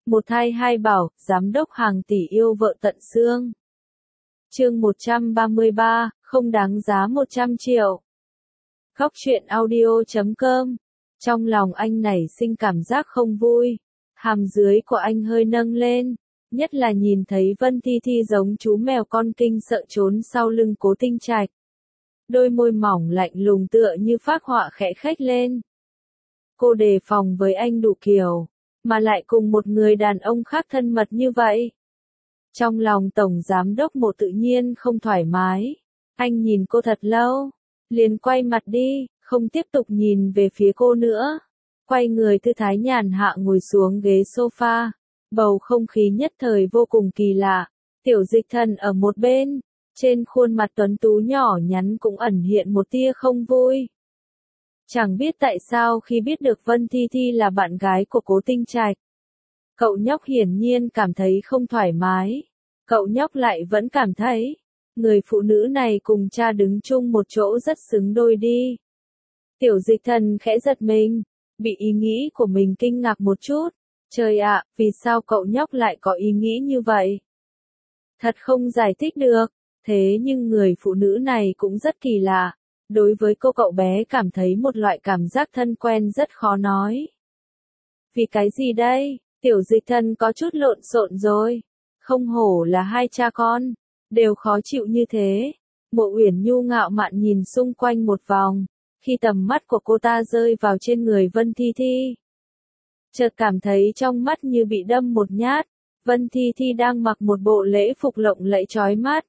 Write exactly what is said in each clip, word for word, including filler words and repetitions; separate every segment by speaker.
Speaker 1: Một thai hai bảo, giám đốc hàng tỷ yêu vợ tận xương. Chương một trăm ba mươi ba, không đáng giá một trăm triệu. Góc truyện audio chấm com. Trong lòng anh nảy sinh cảm giác không vui. Hàm dưới của anh hơi nâng lên. Nhất là nhìn thấy Vân Thi Thi giống chú mèo con kinh sợ trốn sau lưng Cố Tinh Trạch. Đôi môi mỏng lạnh lùng tựa như phác họa khẽ khách lên. Cô đề phòng với anh đủ kiểu, mà lại cùng một người đàn ông khác thân mật như vậy. Trong lòng Tổng Giám đốc Mộ tự nhiên không thoải mái. Anh nhìn cô thật lâu, liền quay mặt đi, không tiếp tục nhìn về phía cô nữa. Quay người thư thái nhàn hạ ngồi xuống ghế sofa. Bầu không khí nhất thời vô cùng kỳ lạ. Tiểu Dịch Thần ở một bên, trên khuôn mặt tuấn tú nhỏ nhắn cũng ẩn hiện một tia không vui. Chẳng biết tại sao khi biết được Vân Thi Thi là bạn gái của Cố Tinh Trạch, cậu nhóc hiển nhiên cảm thấy không thoải mái. Cậu nhóc lại vẫn cảm thấy, người phụ nữ này cùng cha đứng chung một chỗ rất xứng đôi đi. Tiểu Dịch Thần khẽ giật mình, bị ý nghĩ của mình kinh ngạc một chút. Trời ạ, vì sao cậu nhóc lại có ý nghĩ như vậy? Thật không giải thích được, thế nhưng người phụ nữ này cũng rất kỳ lạ. Đối với cô cậu bé cảm thấy một loại cảm giác thân quen rất khó nói. Vì cái gì đây? Tiểu Dịch Thần có chút lộn xộn rồi. Không hổ là hai cha con, đều khó chịu như thế. Mộ Uyển Nhu ngạo mạn nhìn xung quanh một vòng, khi tầm mắt của cô ta rơi vào trên người Vân Thi Thi. Chợt cảm thấy trong mắt như bị đâm một nhát. Vân Thi Thi đang mặc một bộ lễ phục lộng lẫy chói mắt.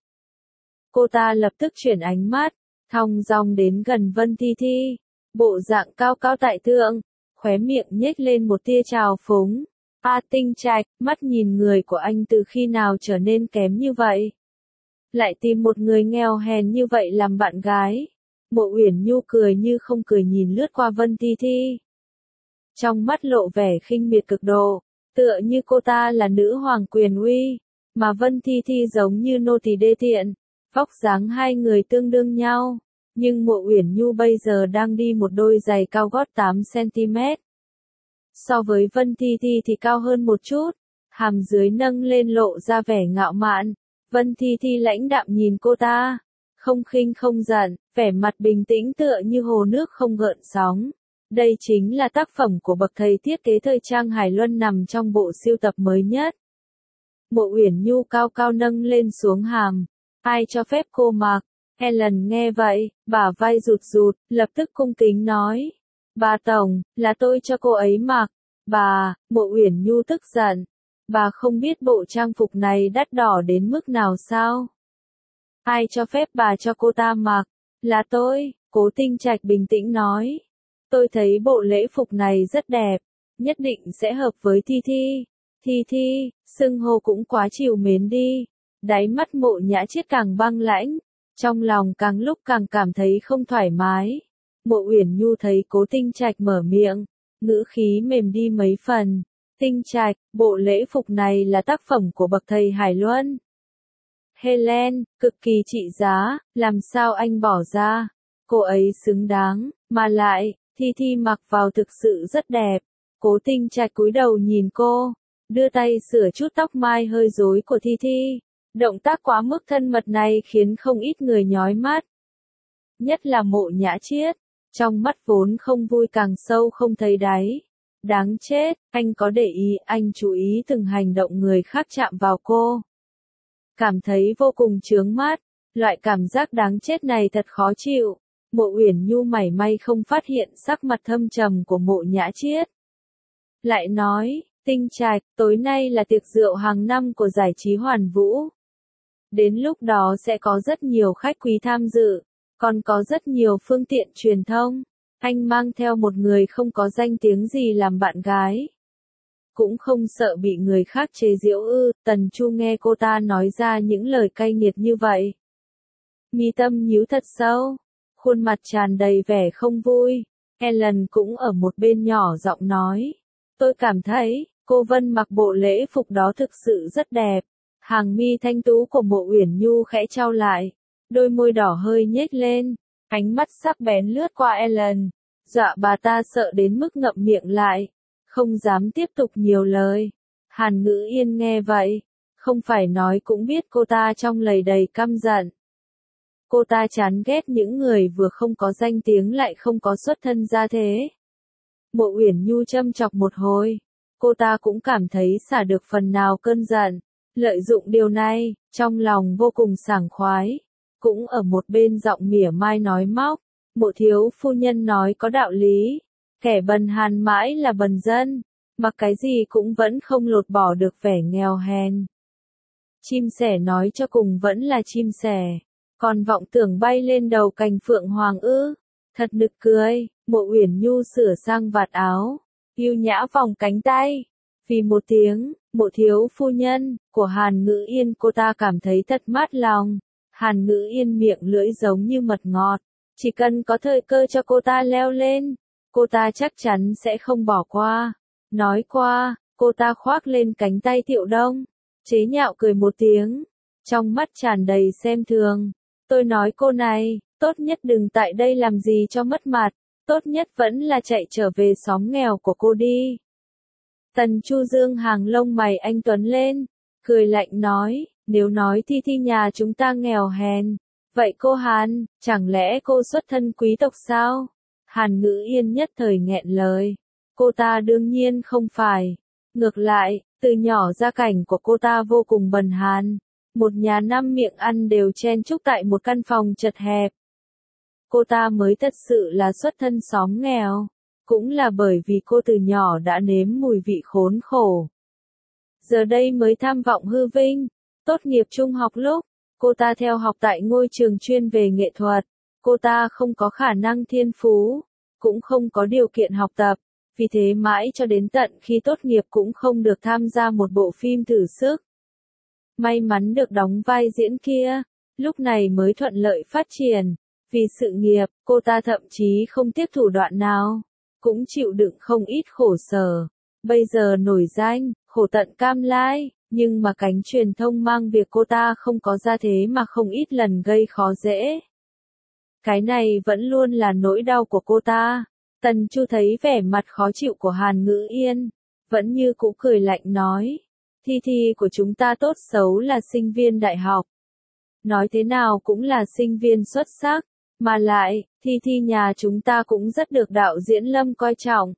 Speaker 1: Cô ta lập tức chuyển ánh mắt, thong dong đến gần Vân Thi Thi, bộ dạng cao cao tại thượng, khóe miệng nhếch lên một tia trào phúng. A Tinh Trạch, mắt nhìn người của anh từ khi nào trở nên kém như vậy? Lại tìm một người nghèo hèn như vậy làm bạn gái. Mộ Uyển Nhu cười như không cười nhìn lướt qua Vân Thi Thi. Trong mắt lộ vẻ khinh miệt cực độ, tựa như cô ta là nữ hoàng quyền uy, mà Vân Thi Thi giống như nô tỳ đê tiện. Vóc dáng hai người tương đương nhau, nhưng Mộ Uyển Nhu bây giờ đang đi một đôi giày cao gót tám xăng ti mét. So với Vân Thi Thi thì cao hơn một chút, hàm dưới nâng lên lộ ra vẻ ngạo mạn. Vân Thi Thi lãnh đạm nhìn cô ta, không khinh không giận, vẻ mặt bình tĩnh tựa như hồ nước không gợn sóng. Đây chính là tác phẩm của bậc thầy thiết kế thời trang Hải Luân nằm trong bộ siêu tập mới nhất. Mộ Uyển Nhu cao cao nâng lên xuống hàm. Ai cho phép cô mặc? Helen nghe vậy, bả vai rụt rụt, lập tức cung kính nói. Bà Tổng, là tôi cho cô ấy mặc. Bà, Mộ Uyển Nhu tức giận. Bà không biết bộ trang phục này đắt đỏ đến mức nào sao? Ai cho phép bà cho cô ta mặc? Là tôi, Cố Tinh Trạch bình tĩnh nói. Tôi thấy bộ lễ phục này rất đẹp, nhất định sẽ hợp với Thi Thi. Thi Thi, xưng hô cũng quá chiều mến đi. Đáy mắt Mộ Nhã Chiết càng băng lãnh, trong lòng càng lúc càng cảm thấy không thoải mái. Mộ Uyển Nhu thấy Cố Tinh Trạch mở miệng, ngữ khí mềm đi mấy phần. Tinh Trạch, bộ lễ phục này là tác phẩm của bậc thầy Hải Luân. Helen, cực kỳ trị giá, làm sao anh bỏ ra? Cô ấy xứng đáng, mà lại, Thi Thi mặc vào thực sự rất đẹp. Cố Tinh Trạch cúi đầu nhìn cô, đưa tay sửa chút tóc mai hơi rối của Thi Thi. Động tác quá mức thân mật này khiến không ít người nhói mắt. Nhất là Mộ Nhã Chiết, trong mắt vốn không vui càng sâu không thấy đáy. Đáng chết, anh có để ý, anh chú ý từng hành động người khác chạm vào cô. Cảm thấy vô cùng chướng mắt, loại cảm giác đáng chết này thật khó chịu. Mộ Uyển Nhu mảy may không phát hiện sắc mặt thâm trầm của Mộ Nhã Chiết. Lại nói, Tinh Trạch, tối nay là tiệc rượu hàng năm của giải trí Hoàn Vũ. Đến lúc đó sẽ có rất nhiều khách quý tham dự, còn có rất nhiều phương tiện truyền thông. Anh mang theo một người không có danh tiếng gì làm bạn gái. Cũng không sợ bị người khác chế giễu ư? Tần Chu nghe cô ta nói ra những lời cay nghiệt như vậy. Mi tâm nhíu thật sâu, khuôn mặt tràn đầy vẻ không vui. Helen cũng ở một bên nhỏ giọng nói. Tôi cảm thấy, cô Vân mặc bộ lễ phục đó thực sự rất đẹp. Hàng mi thanh tú của Mộ Uyển Nhu khẽ trao lại, đôi môi đỏ hơi nhếch lên, ánh mắt sắc bén lướt qua Ellen, dọa bà ta sợ đến mức ngậm miệng lại, không dám tiếp tục nhiều lời. Hàn Ngữ Yên nghe vậy, không phải nói cũng biết cô ta trong lầy đầy căm giận. Cô ta chán ghét những người vừa không có danh tiếng lại không có xuất thân gia thế. Mộ Uyển Nhu châm chọc một hồi, cô ta cũng cảm thấy xả được phần nào cơn giận, lợi dụng điều này, trong lòng vô cùng sảng khoái, cũng ở một bên giọng mỉa mai nói móc, Mộ thiếu phu nhân nói có đạo lý, kẻ bần hàn mãi là bần dân, mặc cái gì cũng vẫn không lột bỏ được vẻ nghèo hèn. Chim sẻ nói cho cùng vẫn là chim sẻ, còn vọng tưởng bay lên đầu cành phượng hoàng ư, thật nực cười. Mộ Uyển Nhu sửa sang vạt áo, yêu nhã vòng cánh tay, vì một tiếng, Mộ thiếu phu nhân, của Hàn Ngữ Yên cô ta cảm thấy thật mát lòng. Hàn Ngữ Yên miệng lưỡi giống như mật ngọt, chỉ cần có thời cơ cho cô ta leo lên, cô ta chắc chắn sẽ không bỏ qua. Nói qua, cô ta khoác lên cánh tay Thiệu Đông, chế nhạo cười một tiếng, trong mắt tràn đầy xem thường. Tôi nói cô này, tốt nhất đừng tại đây làm gì cho mất mặt, tốt nhất vẫn là chạy trở về xóm nghèo của cô đi. Tần Chu Dương hàng lông mày anh tuấn lên, cười lạnh nói, nếu nói Thi Thi nhà chúng ta nghèo hèn, vậy cô Hàn, chẳng lẽ cô xuất thân quý tộc sao? Hàn Ngữ Yên nhất thời nghẹn lời, cô ta đương nhiên không phải. Ngược lại, từ nhỏ gia cảnh của cô ta vô cùng bần hàn, một nhà năm miệng ăn đều chen chúc tại một căn phòng chật hẹp. Cô ta mới thật sự là xuất thân xóm nghèo, cũng là bởi vì cô từ nhỏ đã nếm mùi vị khốn khổ. Giờ đây mới tham vọng hư vinh, tốt nghiệp trung học lúc, cô ta theo học tại ngôi trường chuyên về nghệ thuật, cô ta không có khả năng thiên phú, cũng không có điều kiện học tập, vì thế mãi cho đến tận khi tốt nghiệp cũng không được tham gia một bộ phim thử sức. May mắn được đóng vai diễn kia, lúc này mới thuận lợi phát triển. Vì sự nghiệp, cô ta thậm chí không tiếc thủ đoạn nào, cũng chịu đựng không ít khổ sở. Bây giờ nổi danh, khổ tận cam lai, nhưng mà cánh truyền thông mang việc cô ta không có gia thế mà không ít lần gây khó dễ. Cái này vẫn luôn là nỗi đau của cô ta. Tần Chu thấy vẻ mặt khó chịu của Hàn Ngữ Yên, vẫn như cũ cười lạnh nói, Thi Thi của chúng ta tốt xấu là sinh viên đại học. Nói thế nào cũng là sinh viên xuất sắc. Mà lại, Thi Thi nhà chúng ta cũng rất được đạo diễn Lâm coi trọng.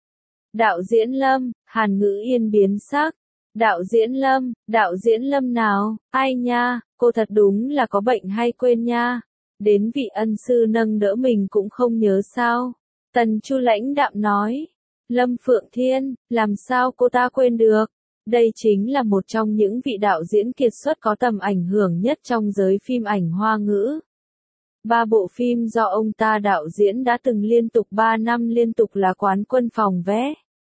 Speaker 1: Đạo diễn Lâm, Hàn Ngữ Yên biến sắc. Đạo diễn Lâm, đạo diễn Lâm nào, ai nha, cô thật đúng là có bệnh hay quên nha. Đến vị ân sư nâng đỡ mình cũng không nhớ sao. Tần Chu lãnh đạm nói, Lâm Phượng Thiên, làm sao cô ta quên được. Đây chính là một trong những vị đạo diễn kiệt xuất có tầm ảnh hưởng nhất trong giới phim ảnh Hoa ngữ. Ba bộ phim do ông ta đạo diễn đã từng liên tục ba năm liên tục là quán quân phòng vé.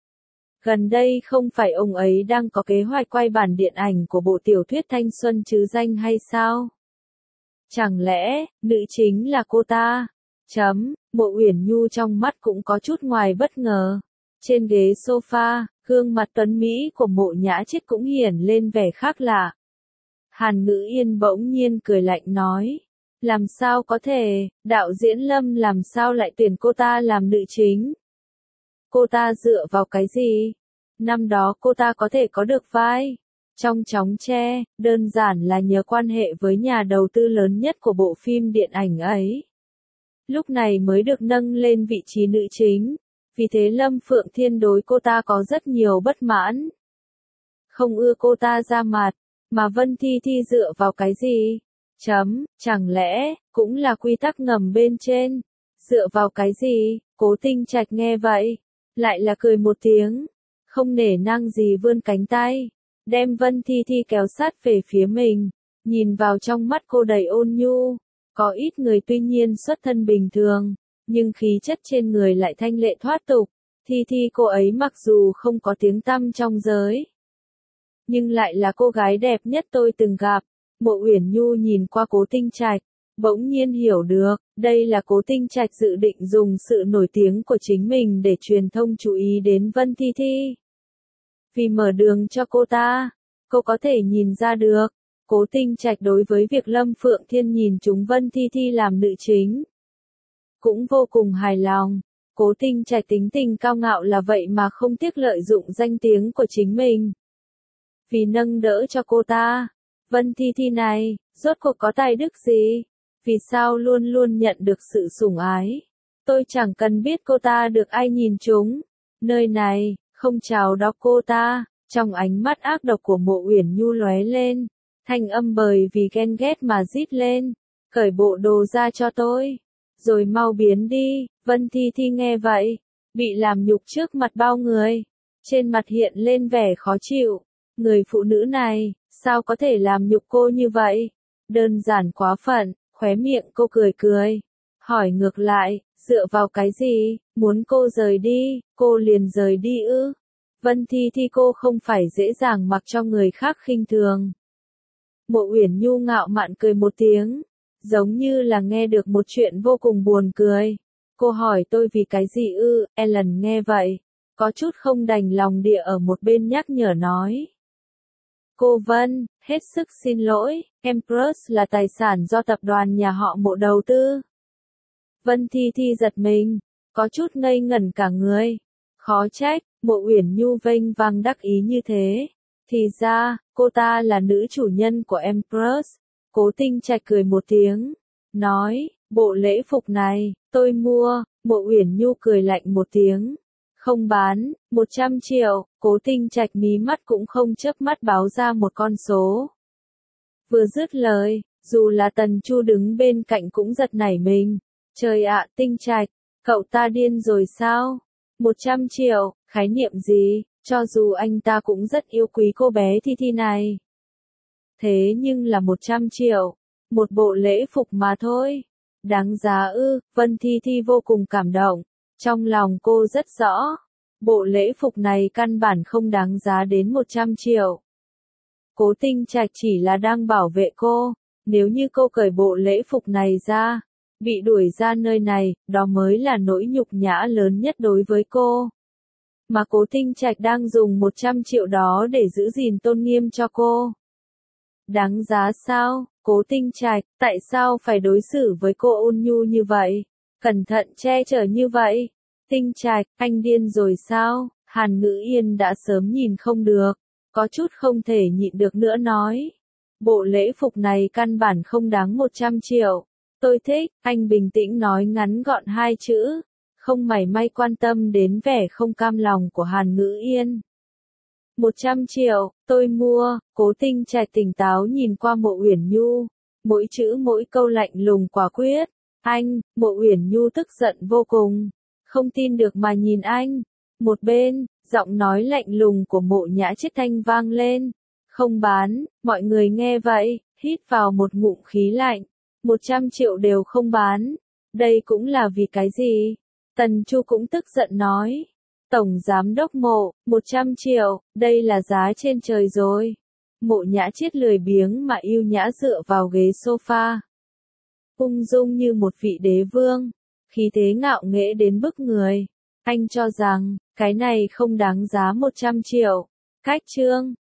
Speaker 1: Gần đây không phải ông ấy đang có kế hoạch quay bản điện ảnh của bộ tiểu thuyết thanh xuân chứ danh hay sao? Chẳng lẽ, nữ chính là cô ta? Chấm, Mộ Uyển Nhu trong mắt cũng có chút ngoài bất ngờ. Trên ghế sofa, gương mặt tuấn Mỹ của Mộ Nhã Chiết cũng hiển lên vẻ khác lạ. Hàn Ngữ Yên bỗng nhiên cười lạnh nói. Làm sao có thể, đạo diễn Lâm làm sao lại tuyển cô ta làm nữ chính? Cô ta dựa vào cái gì? Năm đó cô ta có thể có được vai trong Chóng Tre, đơn giản là nhờ quan hệ với nhà đầu tư lớn nhất của bộ phim điện ảnh ấy. Lúc này mới được nâng lên vị trí nữ chính, vì thế Lâm Phượng Thiên đối cô ta có rất nhiều bất mãn. Không ưa cô ta ra mặt, mà Vân Thi Thi dựa vào cái gì? Chấm, chẳng lẽ, cũng là quy tắc ngầm bên trên, dựa vào cái gì? Cố Tinh Trạch nghe vậy, lại là cười một tiếng, không nể nang gì vươn cánh tay, đem Vân Thi Thi kéo sát về phía mình, nhìn vào trong mắt cô đầy ôn nhu, có ít người tuy nhiên xuất thân bình thường, nhưng khí chất trên người lại thanh lệ thoát tục, Thi Thi cô ấy mặc dù không có tiếng tăm trong giới, nhưng lại là cô gái đẹp nhất tôi từng gặp. Mộ Uyển Nhu nhìn qua Cố Tinh Trạch, bỗng nhiên hiểu được, đây là Cố Tinh Trạch dự định dùng sự nổi tiếng của chính mình để truyền thông chú ý đến Vân Thi Thi. Vì mở đường cho cô ta, cô có thể nhìn ra được, Cố Tinh Trạch đối với việc Lâm Phượng Thiên nhìn chúng Vân Thi Thi làm nữ chính, cũng vô cùng hài lòng. Cố Tinh Trạch tính tình cao ngạo là vậy mà không tiếc lợi dụng danh tiếng của chính mình. vì nâng đỡ cho cô ta. Vân Thi Thi này, rốt cuộc có tài đức gì? Vì sao luôn luôn nhận được sự sủng ái? Tôi chẳng cần biết cô ta được ai nhìn trúng. Nơi này, không chào đón cô ta. Trong ánh mắt ác độc của Mộ Uyển Nhu lóe lên, thanh âm bởi vì ghen ghét mà rít lên. Cởi bộ đồ ra cho tôi, rồi mau biến đi. Vân Thi Thi nghe vậy, bị làm nhục trước mặt bao người. Trên mặt hiện lên vẻ khó chịu. Người phụ nữ này, sao có thể làm nhục cô như vậy? Đơn giản quá phận. Khóe miệng cô cười cười. Hỏi ngược lại, dựa vào cái gì? Muốn cô rời đi, cô liền rời đi ư? Vân Thi Thi cô không phải dễ dàng mặc cho người khác khinh thường. Mộ Uyển Nhu ngạo mạn cười một tiếng, giống như là nghe được một chuyện vô cùng buồn cười. Cô hỏi tôi vì cái gì ư? Ellen nghe vậy, có chút không đành lòng địa ở một bên nhắc nhở nói. Cô Vân, hết sức xin lỗi, Empress là tài sản do tập đoàn nhà họ Mộ đầu tư. Vân Thi Thi giật mình, có chút ngây ngẩn cả người. Khó trách, Mộ Uyển Nhu vênh vang đắc ý như thế. Thì ra, cô ta là nữ chủ nhân của Empress. Cố Tinh Trạch cười một tiếng, nói, bộ lễ phục này, tôi mua. Mộ Uyển Nhu cười lạnh một tiếng. Không bán, một trăm triệu, Cố Tinh Trạch mí mắt cũng không chớp mắt báo ra một con số. Vừa dứt lời, dù là Tần Chu đứng bên cạnh cũng giật nảy mình. Trời ạ, Tinh Trạch, cậu ta điên rồi sao? một trăm triệu, khái niệm gì? Cho dù anh ta cũng rất yêu quý cô bé Thi Thi này. Thế nhưng là một trăm triệu, một bộ lễ phục mà thôi. Đáng giá ư? Vân Thi Thi vô cùng cảm động. Trong lòng cô rất rõ, bộ lễ phục này căn bản không đáng giá đến một trăm triệu. Cố Tinh Trạch chỉ là đang bảo vệ cô, nếu như cô cởi bộ lễ phục này ra, bị đuổi ra nơi này, đó mới là nỗi nhục nhã lớn nhất đối với cô. Mà Cố Tinh Trạch đang dùng một trăm triệu đó để giữ gìn tôn nghiêm cho cô. Đáng giá sao? Cố Tinh Trạch, tại sao phải đối xử với cô ôn nhu như vậy? Cẩn thận che chở như vậy? Tinh Trạch, anh điên rồi sao? Hàn Ngữ Yên đã sớm nhìn không được, có chút không thể nhịn được nữa nói. Bộ lễ phục này căn bản không đáng một trăm triệu. Tôi thích, anh bình tĩnh nói ngắn gọn hai chữ, không mảy may quan tâm đến vẻ không cam lòng của Hàn Ngữ Yên. một trăm triệu, tôi mua. Cố Tinh Trạch tỉnh táo nhìn qua Mộ Uyển Nhu, mỗi chữ mỗi câu lạnh lùng quả quyết. Anh, Mộ Uyển Nhu tức giận vô cùng, không tin được mà nhìn anh. Một bên, giọng nói lạnh lùng của Mộ Nhã Chiết thanh vang lên. Không bán. Mọi người nghe vậy, hít vào một ngụm khí lạnh. một trăm triệu đều không bán. Đây cũng là vì cái gì? Tần Chu cũng tức giận nói. Tổng giám đốc Mộ, một trăm triệu, đây là giá trên trời rồi. Mộ Nhã Chiết lười biếng mà yêu nhã dựa vào ghế sofa. Ung dung như một vị đế vương, khí thế ngạo nghễ đến bức người. Anh cho rằng, cái này không đáng giá một trăm triệu. Cách chương